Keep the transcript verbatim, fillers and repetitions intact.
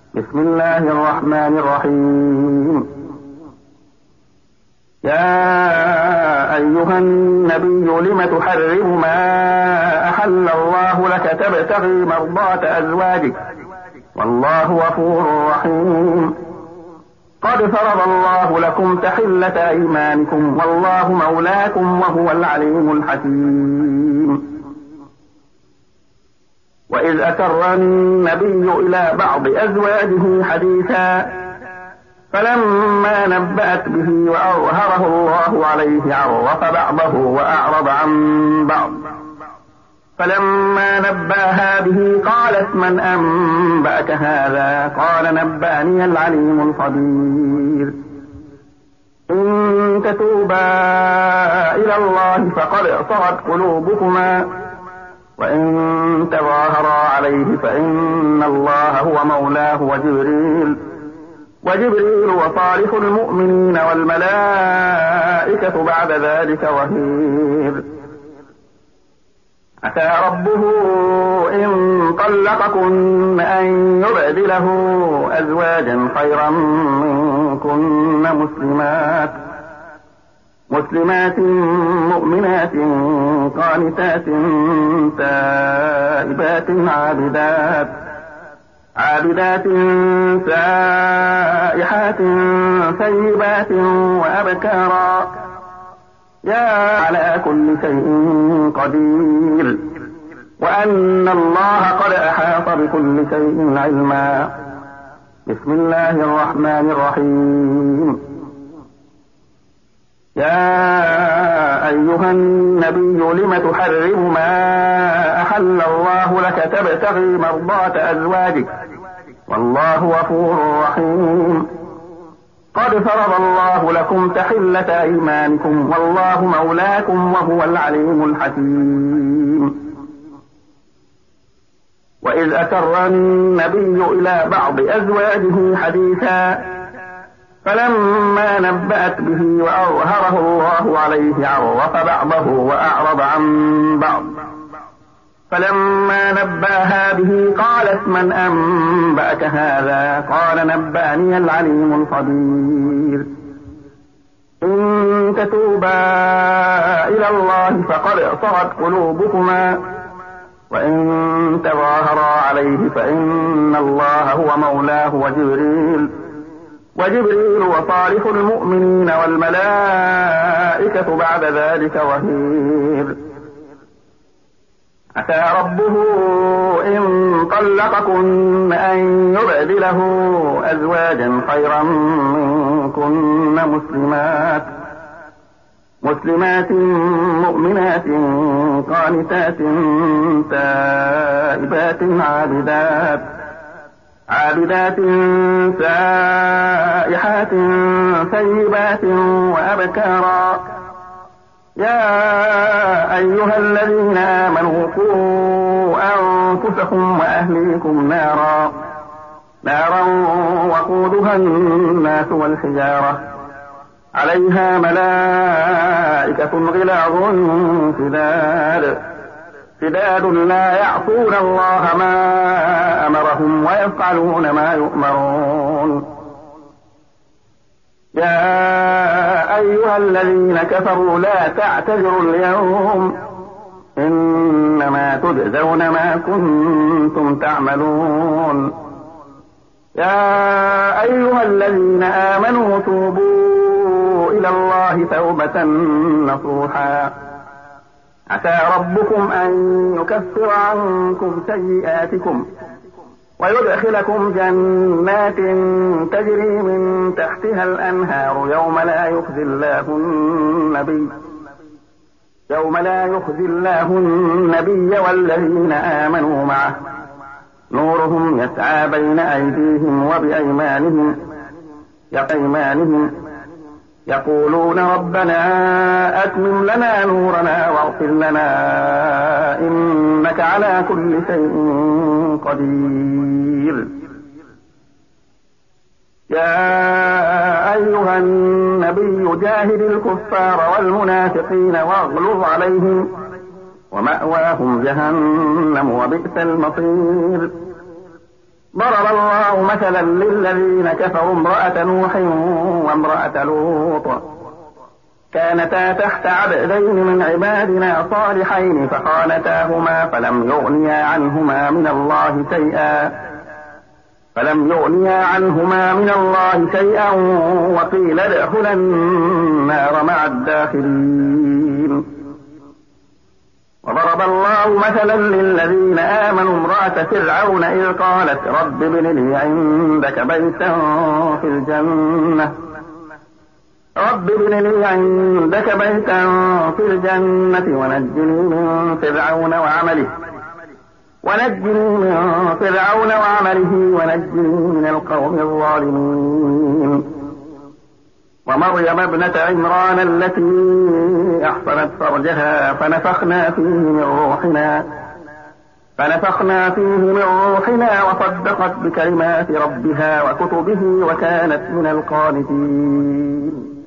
بسم الله الرحمن الرحيم. يا أيها النبي لم تحرم ما أحل الله لك تبتغي مرضات أزواجك والله غفور رحيم. قد فرض الله لكم تحلة أيمانكم والله مولاكم وهو العليم الحكيم. وإذ أسر النبي إلى بعض أزواجه حديثا فلما نبأت به وأظهره الله عليه عرف بعضه وأعرض عن بعض فلما نبأها به قالت من أنبأك هذا قال نبأني العليم الخبير. إن تتوبا إلى الله فقد صغت قلوبكما وإن تظاهرا عليه فإن الله هو مولاه وجبريل وجبريل وصالح المؤمنين والملائكة بعد ذلك ظهير. عسى ربه إن طلقكن أن يبدله أزواجا خيرا منكن مسلمات مسلمات مؤمنات قانتات تائبات عابدات عابدات سائحات ثيبات وأبكارا يا على كل شيء قدير وأن الله قد أحاط بكل شيء علما. بسم الله الرحمن الرحيم. يا أيها النبي لم تحرم ما أحل الله لك تبتغي مرضات أزواجك والله غفور رحيم. قد فرض الله لكم تحلة أيمانكم والله مولاكم وهو العليم الحكيم. وإذ أسر النبي إلى بعض أزواجه حديثا فلما نبأت به وأظهره الله عليه عرف بعضه وأعرض عن بعض فلما نبأها به قالت من أنبأك هذا قال نبأني العليم الخبير. إن تتوبا إلى الله فقد صغت قلوبكما وإن تظاهرا عليه فإن الله هو مولاه وجبريل وجبريل وصالح المؤمنين والملائكة بعد ذلك ظهير. عسى ربه إن طلقكن أن يبدله أزواجا خيرا منكن مسلمات مسلمات مؤمنات قانتات تائبات عابدات عابدات سائحات ثيبات وأبكارا يا أيها الذين آمنوا قوا أنفسكم وأهليكم نارا نارا وقودها الناس والحجارة عليها ملائكة غلاظ شداد شداد لا يعصون الله ما أمرهم ويفعلون ما يؤمرون. يا أيها الذين كفروا لا تعتذروا اليوم إنما تجزون ما كنتم تعملون. يا أيها الذين آمنوا توبوا إلى الله توبة نصوحا عسى ربكم أن يكفر عنكم سيئاتكم ويدخلكم جنات تجري من تحتها الأنهار يوم لا يخزي الله النبي يوم لا يخزي الله النبي والذين آمنوا معه نورهم يسعى بين أيديهم وبأيمانهم يقيمانهم يقولون ربنا أتمم لنا نورنا واغفر لنا إنك على كل شيء قدير. يا أيها النبي جاهد الكفار والمنافقين واغلظ عليهم ومأواهم جهنم وبئس المصير. ضرب الله مثلا للذين كفروا امرأة نوح وامرأة لوط كانتا تحت عبدين من عبادنا صالحين فخانتاهما فلم يغنيا عنهما من الله شيئا فلم يغنيا عنهما من الله شيئا وقيل ادخلا النار مع الداخلين. وضرب الله مثلا للذين آمنوا امرأة فرعون إذ قالت رب ابن لي عندك بيتا في الجنة رب ابن لي عندك بيتا في الجنة ونجني من فرعون وعمله ونجني من فرعون وعمله ونجني من القوم الظالمين. ومريم ابنة عمران التي أحصنت فرجها فنفخنا فيه من روحنا فنفخنا فيه من روحنا وصدقت بكلمات ربها وكتبه وكانت من القانتين.